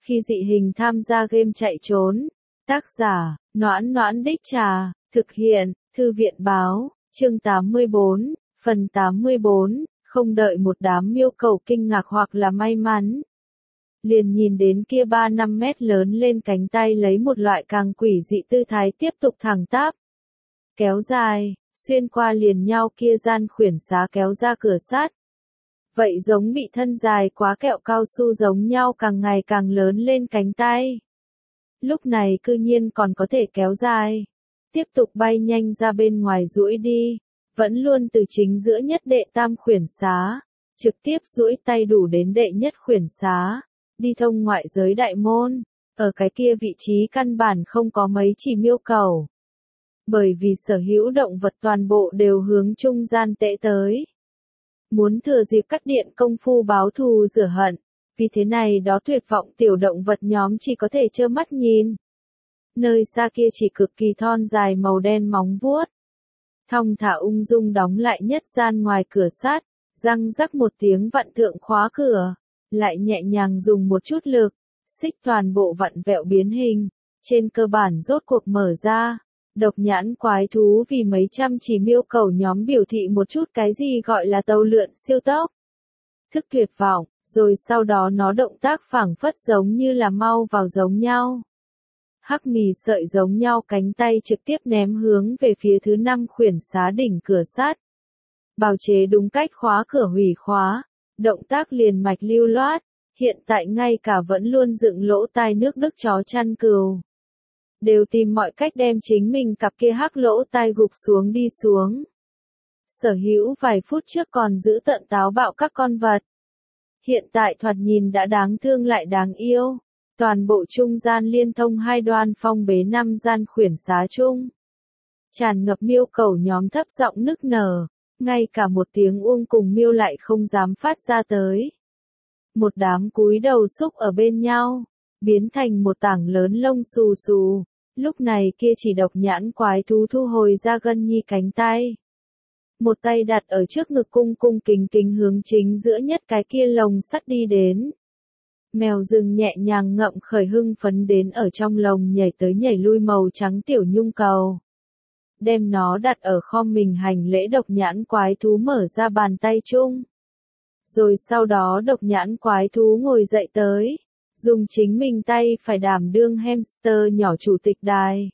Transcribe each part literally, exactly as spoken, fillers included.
Khi dị hình tham gia game chạy trốn. Tác giả, Noãn Noãn Đích Trà, thực hiện, Thư viện Báo, chương tám mươi bốn, phần tám mươi bốn, không đợi một đám miêu cầu kinh ngạc hoặc là may mắn. Liền nhìn đến kia ba năm mét lớn lên cánh tay lấy một loại càng quỷ dị tư thái tiếp tục thẳng tắp. Kéo dài, xuyên qua liền nhau kia gian khuyển xá kéo ra cửa sắt. Vậy giống bị thân dài quá kẹo cao su giống nhau càng ngày càng lớn lên cánh tay. Lúc này cư nhiên còn có thể kéo dài. Tiếp tục bay nhanh ra bên ngoài duỗi đi. Vẫn luôn từ chính giữa nhất đệ tam khuyển xá. Trực tiếp duỗi tay đủ đến đệ nhất khuyển xá. Đi thông ngoại giới đại môn. Ở cái kia vị trí căn bản không có mấy chỉ miêu cầu. Bởi vì sở hữu động vật toàn bộ đều hướng trung gian tễ tới. Muốn thừa dịp cắt điện công phu báo thù rửa hận. Vì thế này đó tuyệt vọng tiểu động vật nhóm chỉ có thể trơ mắt nhìn. Nơi xa kia chỉ cực kỳ thon dài màu đen móng vuốt. Thong thả ung dung đóng lại nhất gian ngoài cửa sắt, răng rắc một tiếng vặn thượng khóa cửa, lại nhẹ nhàng dùng một chút lực, xích toàn bộ vặn vẹo biến hình, trên cơ bản rốt cuộc mở ra. Độc nhãn quái thú vì mấy trăm chỉ miêu cầu nhóm biểu thị một chút cái gì gọi là tàu lượn siêu tốc. Thức tuyệt vọng, rồi sau đó nó động tác phảng phất giống như là mau vào giống nhau. Hắc mì sợi giống nhau cánh tay trực tiếp ném hướng về phía thứ năm khuyển xá đỉnh cửa sắt. Bào chế đúng cách khóa cửa hủy khóa, động tác liền mạch lưu loát, hiện tại ngay cả vẫn luôn dựng lỗ tai nước Đức chó chăn cừu. Đều tìm mọi cách đem chính mình cặp kia hắc lỗ tai gục xuống đi xuống. Sở hữu vài phút trước còn giữ tận táo bạo các con vật. Hiện tại thoạt nhìn đã đáng thương lại đáng yêu. Toàn bộ trung gian liên thông hai đoan phong bế năm gian khuyển xá chung. Tràn ngập miêu cầu nhóm thấp giọng nức nở. Ngay cả một tiếng uông cùng miêu lại không dám phát ra tới. Một đám cúi đầu xúc ở bên nhau. Biến thành một tảng lớn lông xù xù. Lúc này kia chỉ độc nhãn quái thú thu hồi ra gân nhi cánh tay. Một tay đặt ở trước ngực cung cung kính kính hướng chính giữa nhất cái kia lồng sắt đi đến. Mèo rừng nhẹ nhàng ngậm khởi hưng phấn đến ở trong lồng nhảy tới nhảy lui màu trắng tiểu nhung cầu. Đem nó đặt ở khom mình hành lễ độc nhãn quái thú mở ra bàn tay chung. Rồi sau đó độc nhãn quái thú ngồi dậy tới. Dùng chính mình tay phải đảm đương hamster nhỏ chủ tịch đài.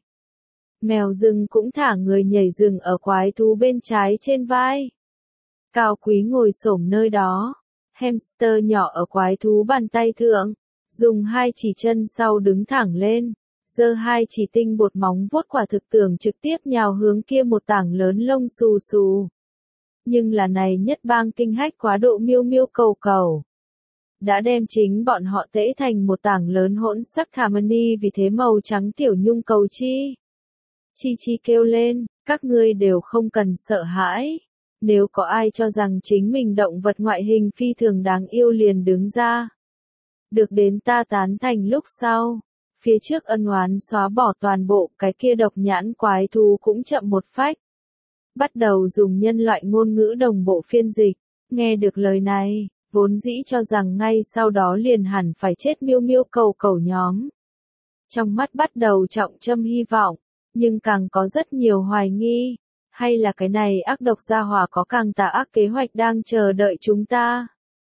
Mèo rừng cũng thả người nhảy rừng ở quái thú bên trái trên vai. Cao quý ngồi xổm nơi đó. Hamster nhỏ ở quái thú bàn tay thượng. Dùng hai chỉ chân sau đứng thẳng lên. Giơ hai chỉ tinh bột móng vuốt quả thực tưởng trực tiếp nhào hướng kia một tảng lớn lông xù xù. Nhưng là này nhất bang kinh hách quá độ miêu miêu cầu cầu. Đã đem chính bọn họ tễ thành một tảng lớn hỗn sắc Harmony vì thế màu trắng tiểu nhung cầu chi. Chi chi kêu lên, các ngươi đều không cần sợ hãi. Nếu có ai cho rằng chính mình động vật ngoại hình phi thường đáng yêu liền đứng ra. Được đến ta tán thành lúc sau. Phía trước ân oán xóa bỏ toàn bộ cái kia độc nhãn quái thú cũng chậm một phách. Bắt đầu dùng nhân loại ngôn ngữ đồng bộ phiên dịch. Nghe được lời này. Vốn dĩ cho rằng ngay sau đó liền hẳn phải chết miêu miêu cầu cầu nhóm. Trong mắt bắt đầu trọng châm hy vọng, nhưng càng có rất nhiều hoài nghi. Hay là cái này ác độc gia hỏa có càng tà ác kế hoạch đang chờ đợi chúng ta.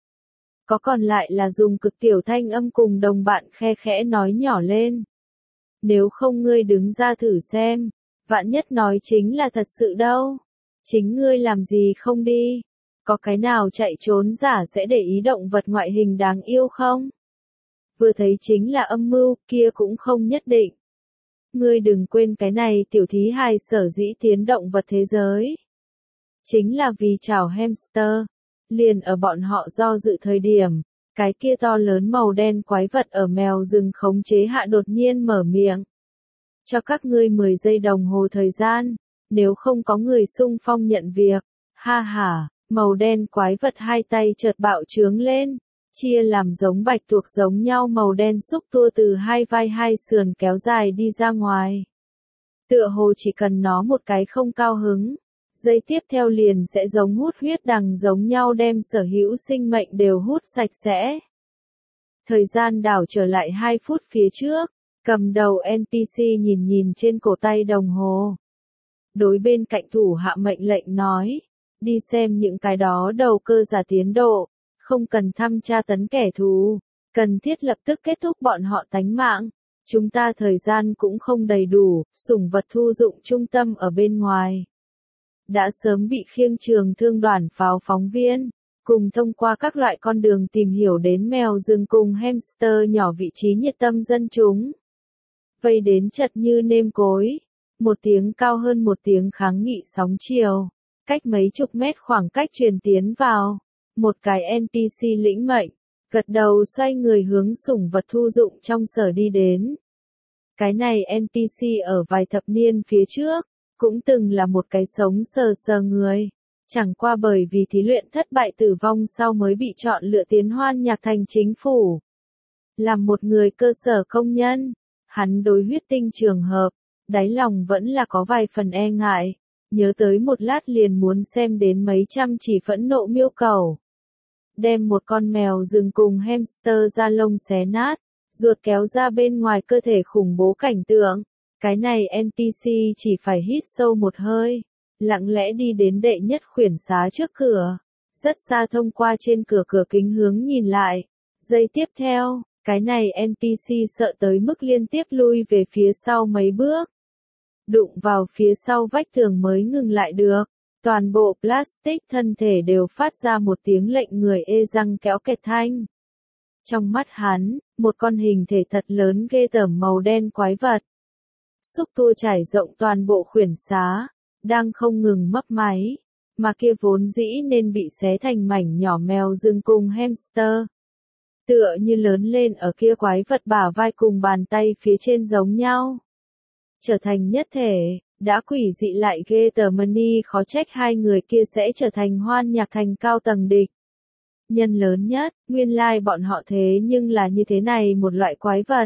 Có còn lại là dùng cực tiểu thanh âm cùng đồng bạn khe khẽ nói nhỏ lên. Nếu không ngươi đứng ra thử xem, vạn nhất nói chính là thật sự đâu. Chính ngươi làm gì không đi. Có cái nào chạy trốn giả sẽ để ý động vật ngoại hình đáng yêu không? Vừa thấy chính là âm mưu, kia cũng không nhất định. Ngươi đừng quên cái này tiểu thí hài sở dĩ tiến động vật thế giới. Chính là vì chảo hamster. Liền ở bọn họ do dự thời điểm, cái kia to lớn màu đen quái vật ở mèo rừng khống chế hạ đột nhiên mở miệng. Cho các ngươi mười giây đồng hồ thời gian, nếu không có người xung phong nhận việc. Ha ha. Màu đen quái vật hai tay chợt bạo trướng lên, chia làm giống bạch tuộc giống nhau màu đen xúc tua từ hai vai hai sườn kéo dài đi ra ngoài. Tựa hồ chỉ cần nó một cái không cao hứng, giây tiếp theo liền sẽ giống hút huyết đằng giống nhau đem sở hữu sinh mệnh đều hút sạch sẽ. Thời gian đảo trở lại hai phút phía trước, cầm đầu en pê xê nhìn nhìn trên cổ tay đồng hồ. Đối bên cạnh thủ hạ mệnh lệnh nói, đi xem những cái đó đầu cơ giả tiến độ, không cần thăm tra tấn kẻ thù, cần thiết lập tức kết thúc bọn họ tánh mạng. Chúng ta thời gian cũng không đầy đủ, sủng vật thu dụng trung tâm ở bên ngoài. Đã sớm bị khiêng trường thương đoàn pháo phóng viên, cùng thông qua các loại con đường tìm hiểu đến mèo rừng cùng hamster nhỏ vị trí nhiệt tâm dân chúng. Vây đến chật như nêm cối, một tiếng cao hơn một tiếng kháng nghị sóng chiều, cách mấy chục mét khoảng cách truyền tiến vào, một cái en pê xê lĩnh mệnh, gật đầu xoay người hướng sủng vật thu dụng trong sở đi đến. Cái này en pê xê ở vài thập niên phía trước, cũng từng là một cái sống sờ sờ người. Chẳng qua bởi vì thí luyện thất bại tử vong sau mới bị chọn lựa tiến hoan nhạc thành chính phủ. Làm một người cơ sở công nhân, hắn đối huyết tinh trường hợp, đáy lòng vẫn là có vài phần e ngại, nhớ tới một lát liền muốn xem đến mấy trăm chỉ phẫn nộ miêu cầu. Đem một con mèo rừng cùng hamster da lông xé nát, ruột kéo ra bên ngoài cơ thể khủng bố cảnh tượng, cái này en pê xê chỉ phải hít sâu một hơi, lặng lẽ đi đến đệ nhất khuyển xá trước cửa, rất xa thông qua trên cửa cửa kính hướng nhìn lại. Giây tiếp theo, cái này en pê xê sợ tới mức liên tiếp lui về phía sau mấy bước. Đụng vào phía sau vách tường mới ngừng lại được, toàn bộ plastic thân thể đều phát ra một tiếng lệnh người ê răng kéo kẹt thanh. Trong mắt hắn, một con hình thể thật lớn ghê tởm màu đen quái vật. Xúc tua trải rộng toàn bộ khuyển xá, đang không ngừng mấp máy, mà kia vốn dĩ nên bị xé thành mảnh nhỏ mèo rừng cùng hamster. Tựa như lớn lên ở kia quái vật bả vai cùng bàn tay phía trên giống nhau. Trở thành nhất thể, đã quỷ dị lại ghê tởm ni khó trách hai người kia sẽ trở thành hoan nhạc thành cao tầng địch. Nhân lớn nhất, nguyên lai like bọn họ thế nhưng là như thế này một loại quái vật.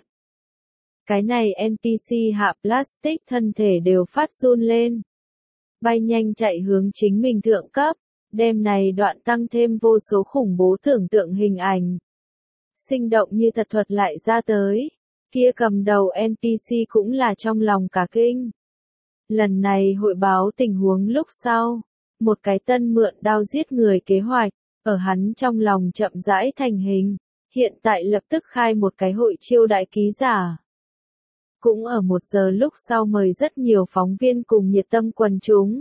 Cái này en pê xê hạ plastic thân thể đều phát run lên. Bay nhanh chạy hướng chính mình thượng cấp, đêm này đoạn tăng thêm vô số khủng bố tưởng tượng hình ảnh. Sinh động như thật thuật lại ra tới, kia cầm đầu en pê xê cũng là trong lòng cả kinh. Lần này hội báo tình huống lúc sau, một cái tân mượn đao giết người kế hoạch, ở hắn trong lòng chậm rãi thành hình, hiện tại lập tức khai một cái hội chiêu đại ký giả. Cũng ở một giờ lúc sau mời rất nhiều phóng viên cùng nhiệt tâm quần chúng.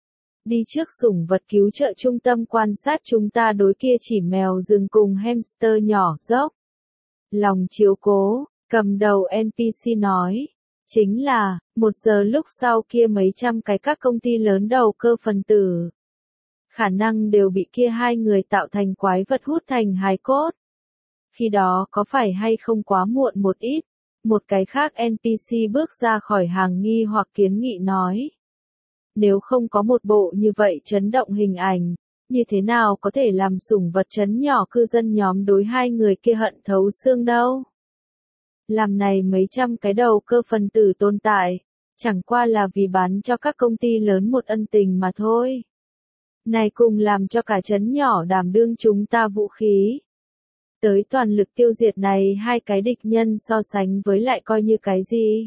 Đi trước sủng vật cứu trợ trung tâm quan sát chúng ta đối kia chỉ mèo rừng cùng hamster nhỏ dốc. Lòng chiếu cố, cầm đầu en pê xê nói. Chính là, một giờ lúc sau kia mấy trăm cái các công ty lớn đầu cơ phần tử. Khả năng đều bị kia hai người tạo thành quái vật hút thành hài cốt. Khi đó có phải hay không quá muộn một ít? Một cái khác en pê xê bước ra khỏi hàng nghi hoặc kiến nghị nói. Nếu không có một bộ như vậy chấn động hình ảnh, như thế nào có thể làm sủng vật chấn nhỏ cư dân nhóm đối hai người kia hận thấu xương đâu? Làm này mấy trăm cái đầu cơ phần tử tồn tại, chẳng qua là vì bán cho các công ty lớn một ân tình mà thôi. Này cùng làm cho cả chấn nhỏ đảm đương chúng ta vũ khí. Tới toàn lực tiêu diệt này hai cái địch nhân so sánh với lại coi như cái gì?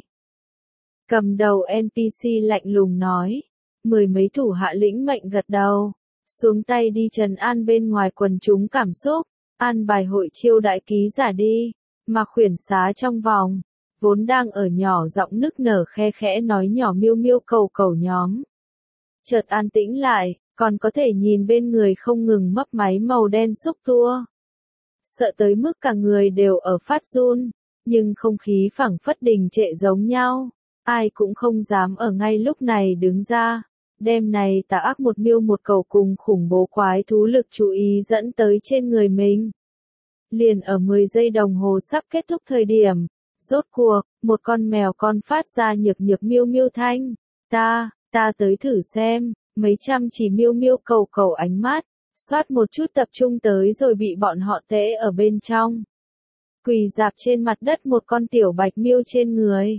Cầm đầu en pê xê lạnh lùng nói. Mười mấy thủ hạ lĩnh mệnh gật đầu. Xuống tay đi trấn an bên ngoài quần chúng cảm xúc. An bài hội chiêu đại ký giả đi. Mà khuyển xá trong vòng. Vốn đang ở nhỏ giọng nức nở khe khẽ nói nhỏ miêu miêu cầu cầu nhóm. Chợt an tĩnh lại, còn có thể nhìn bên người không ngừng mấp máy màu đen xúc tua. Sợ tới mức cả người đều ở phát run, nhưng không khí phảng phất đình trệ giống nhau, ai cũng không dám ở ngay lúc này đứng ra. Đêm này tà ác một miêu một cầu cùng khủng bố quái thú lực chú ý dẫn tới trên người mình. Liền ở mười giây đồng hồ sắp kết thúc thời điểm, rốt cuộc, một con mèo con phát ra nhược nhược miêu miêu thanh. Ta, ta tới thử xem, mấy trăm chỉ miêu miêu cầu cầu ánh mắt. Xoát một chút tập trung tới rồi bị bọn họ tễ ở bên trong. Quỳ dạp trên mặt đất một con tiểu bạch miêu trên người.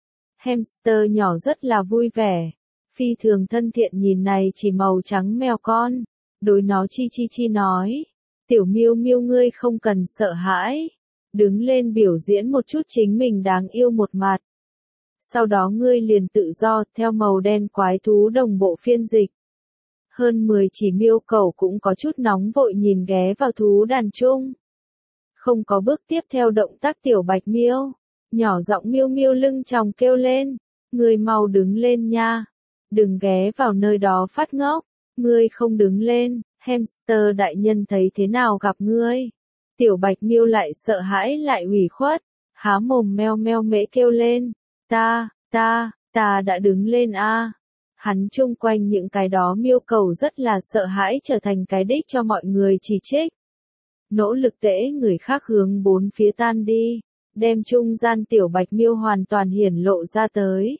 Hamster nhỏ rất là vui vẻ. Phi thường thân thiện nhìn này chỉ màu trắng mèo con. Đối nó chi chi chi nói. Tiểu miêu miêu ngươi không cần sợ hãi. đứng lên biểu diễn một chút chính mình đáng yêu một mặt. Sau đó ngươi liền tự do, theo màu đen quái thú đồng bộ phiên dịch. Hơn mười chỉ miêu cẩu cũng có chút nóng vội nhìn ghé vào thú đàn chung. Không có bước tiếp theo động tác tiểu bạch miêu, nhỏ giọng miêu miêu lưng tròng kêu lên, ngươi mau đứng lên nha, đừng ghé vào nơi đó phát ngốc, ngươi không đứng lên, hamster đại nhân thấy thế nào gặp ngươi. Tiểu bạch miêu lại sợ hãi lại ủy khuất, há mồm meo meo mễ kêu lên, ta, ta, ta đã đứng lên a. Hắn chung quanh những cái đó miêu cầu rất là sợ hãi trở thành cái đích cho mọi người chỉ trích. Nỗ lực tễ người khác hướng bốn phía tan đi, đem trung gian tiểu bạch miêu hoàn toàn hiển lộ ra tới.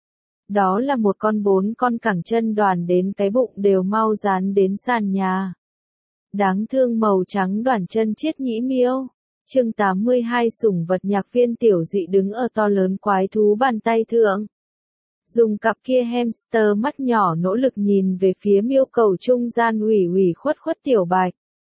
Đó là một con bốn con cẳng chân đoàn đến cái bụng đều mau dán đến sàn nhà. Đáng thương màu trắng đoàn chân chiết nhĩ miêu. Chương tám mươi hai sủng vật nhạc viên tiểu dị đứng ở to lớn quái thú bàn tay thượng. Dùng cặp kia hamster mắt nhỏ nỗ lực nhìn về phía miêu cầu trung gian ủy ủy khuất khuất tiểu bạch.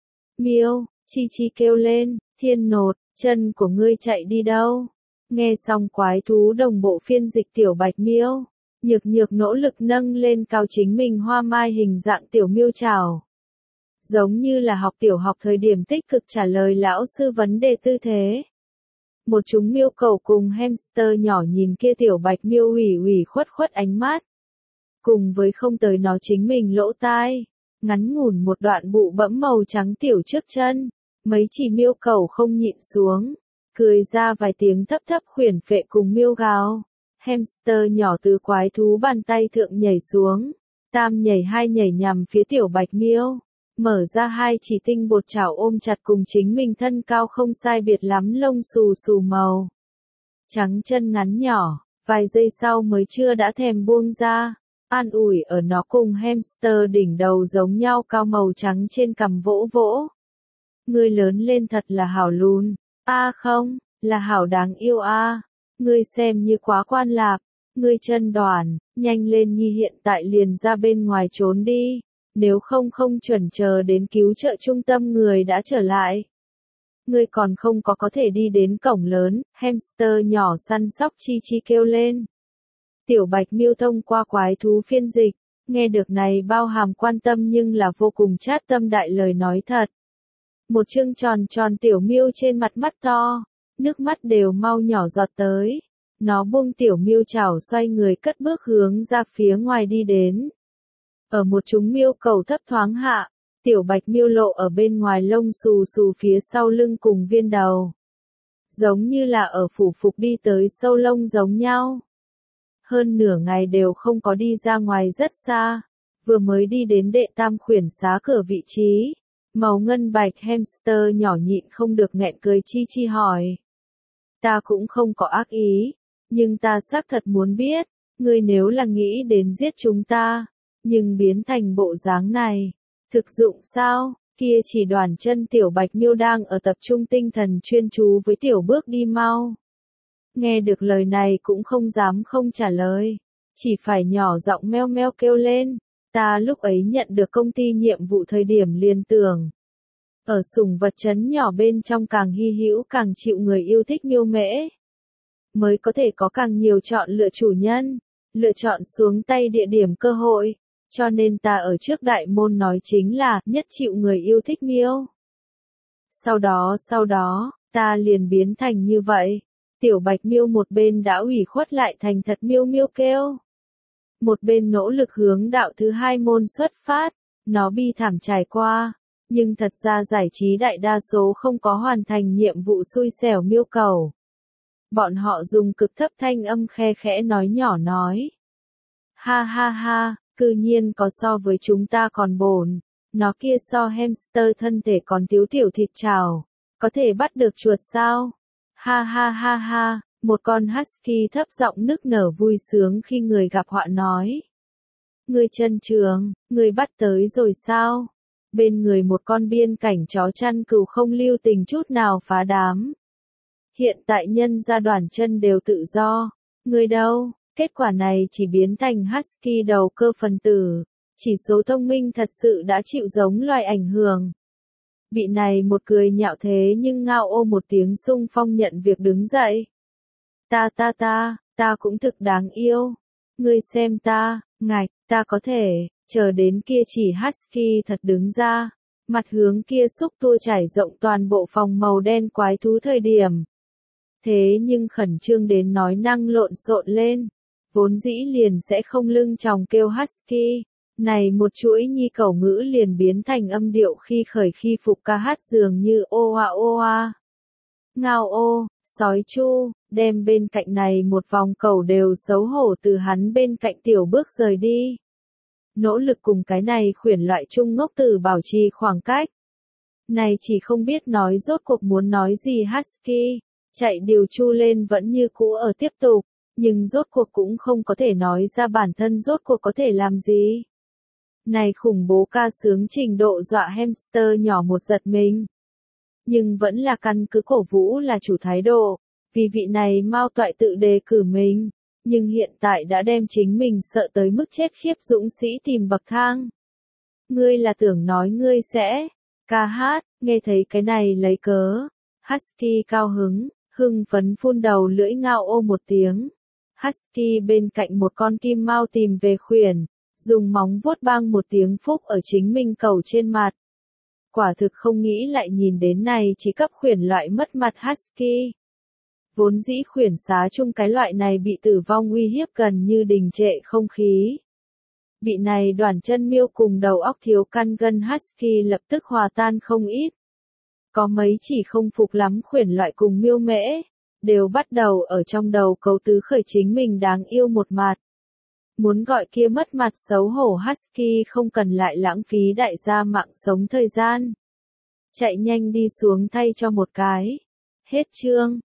Miêu, chi chi kêu lên, thiên nột, chân của ngươi chạy đi đâu? Nghe xong quái thú đồng bộ phiên dịch tiểu bạch miêu, nhược nhược nỗ lực nâng lên cao chính mình hoa mai hình dạng tiểu miêu chảo. Giống như là học tiểu học thời điểm tích cực trả lời lão sư vấn đề tư thế. Một chúng miêu cầu cùng hamster nhỏ nhìn kia tiểu bạch miêu ủy ủy khuất khuất ánh mắt. Cùng với không tới nó chính mình lỗ tai, ngắn ngủn một đoạn bụ bẫm màu trắng tiểu trước chân, mấy chỉ miêu cầu không nhịn xuống, cười ra vài tiếng thấp thấp khuyển phệ cùng miêu gào. Hamster nhỏ từ quái thú bàn tay thượng nhảy xuống, tam nhảy hai nhảy nhằm phía tiểu bạch miêu. Mở ra hai chỉ tinh bột chảo ôm chặt cùng chính mình thân cao không sai biệt lắm lông xù xù màu. Trắng chân ngắn nhỏ, vài giây sau mới chưa đã thèm buông ra, an ủi ở nó cùng hamster đỉnh đầu giống nhau cao màu trắng trên cằm vỗ vỗ. Ngươi lớn lên thật là hảo lùn, a không, là hảo đáng yêu a, ngươi xem như quá quan lạp, ngươi chân đoàn, nhanh lên nhi hiện tại liền ra bên ngoài trốn đi. Nếu không không chuẩn chờ đến cứu trợ trung tâm người đã trở lại. Ngươi còn không có có thể đi đến cổng lớn, hamster nhỏ săn sóc chi chi kêu lên. Tiểu bạch miêu thông qua quái thú phiên dịch, nghe được này bao hàm quan tâm nhưng là vô cùng chát tâm đại lời nói thật. Một chương tròn tròn tiểu miêu trên mặt mắt to, nước mắt đều mau nhỏ giọt tới. Nó buông tiểu miêu chảo xoay người cất bước hướng ra phía ngoài đi đến. Ở một chúng miêu cầu thấp thoáng hạ, tiểu bạch miêu lộ ở bên ngoài lông xù xù phía sau lưng cùng viên đầu. Giống như là ở phủ phục đi tới sâu lông giống nhau. Hơn nửa ngày đều không có đi ra ngoài rất xa, vừa mới đi đến đệ tam khuyển xá cửa vị trí. Màu ngân bạch hamster nhỏ nhịn không được nghẹn cười chi chi hỏi. Ta cũng không có ác ý, nhưng ta xác thật muốn biết, ngươi nếu là nghĩ đến giết chúng ta. Nhưng biến thành bộ dáng này, thực dụng sao? Kia chỉ đoàn chân tiểu bạch miêu đang ở tập trung tinh thần chuyên chú với tiểu bước đi mau. Nghe được lời này cũng không dám không trả lời, chỉ phải nhỏ giọng meo meo kêu lên. Ta lúc ấy nhận được công ty nhiệm vụ thời điểm liền tưởng. Ở sủng vật trấn nhỏ bên trong càng hy hữu càng chịu người yêu thích miêu mễ. Mới có thể có càng nhiều chọn lựa chủ nhân, lựa chọn xuống tay địa điểm cơ hội. Cho nên ta ở trước đại môn nói chính là, nhất chịu người yêu thích miêu. Sau đó sau đó, ta liền biến thành như vậy. Tiểu bạch miêu một bên đã ủy khuất lại thành thật miêu miêu kêu. Một bên nỗ lực hướng đạo thứ hai môn xuất phát, nó bi thảm trải qua. Nhưng thật ra giải trí đại đa số không có hoàn thành nhiệm vụ xui xẻo miêu cầu. Bọn họ dùng cực thấp thanh âm khe khẽ nói nhỏ nói. Ha ha ha. Cư nhiên có so với chúng ta còn bổn, nó kia so hamster thân thể còn thiếu tiểu thịt chảo, có thể bắt được chuột sao? Ha ha ha ha, một con husky thấp giọng nức nở vui sướng khi người gặp họa nói. Người chân trường, người bắt tới rồi sao? Bên người một con biên cảnh chó chăn cừu không lưu tình chút nào phá đám. Hiện tại nhân gia đoàn chân đều tự do, người đâu? Kết quả này chỉ biến thành husky đầu cơ phần tử, chỉ số thông minh thật sự đã chịu giống loài ảnh hưởng. Vị này một cười nhạo thế nhưng ngao ô một tiếng xung phong nhận việc đứng dậy. Ta ta ta, ta cũng thực đáng yêu. Ngươi xem ta, ngạch, ta có thể, chờ đến kia chỉ Husky thật đứng ra. Mặt hướng kia xúc tua trải rộng toàn bộ phòng màu đen quái thú thời điểm. Thế nhưng khẩn trương đến nói năng lộn xộn lên. Vốn dĩ liền sẽ không lưng tròng kêu Husky. Này một chuỗi nhi khẩu ngữ liền biến thành âm điệu khi khởi khi phục ca hát dường như ô a ô a. Ngao ô, sói chu, đem bên cạnh này một vòng cầu đều xấu hổ từ hắn bên cạnh tiểu bước rời đi. Nỗ lực cùng cái này khuyển loại trung ngốc tử bảo trì khoảng cách. Này chỉ không biết nói rốt cuộc muốn nói gì Husky, chạy điều chu lên vẫn như cũ ở tiếp tục, nhưng rốt cuộc cũng không có thể nói ra bản thân rốt cuộc có thể làm gì. Này khủng bố ca sướng trình độ dọa hamster nhỏ một giật mình. Nhưng vẫn là căn cứ cổ vũ là chủ thái độ, vì vị này Mao Toại tự đề cử mình, nhưng hiện tại đã đem chính mình sợ tới mức chết khiếp dũng sĩ tìm bậc thang. Ngươi là tưởng nói ngươi sẽ ca hát, nghe thấy cái này lấy cớ. Husky cao hứng, hưng phấn phun đầu lưỡi ngao ô một tiếng. Husky bên cạnh một con kim mao tìm về khuyển, dùng móng vuốt bang một tiếng phúc ở chính mình cầu trên mặt. Quả thực không nghĩ lại nhìn đến này chỉ cấp khuyển loại mất mặt Husky. Vốn dĩ khuyển xá chung cái loại này bị tử vong uy hiếp gần như đình trệ không khí. Bị này đoàn chân miêu cùng đầu óc thiếu căn gân Husky lập tức hòa tan không ít. Có mấy chỉ không phục lắm khuyển loại cùng miêu mễ, đều bắt đầu ở trong đầu cấu tứ khởi chính mình đáng yêu một mặt. Muốn gọi kia mất mặt xấu hổ Husky không cần lại lãng phí đại gia mạng sống thời gian. Chạy nhanh đi xuống thay cho một cái. Hết chương.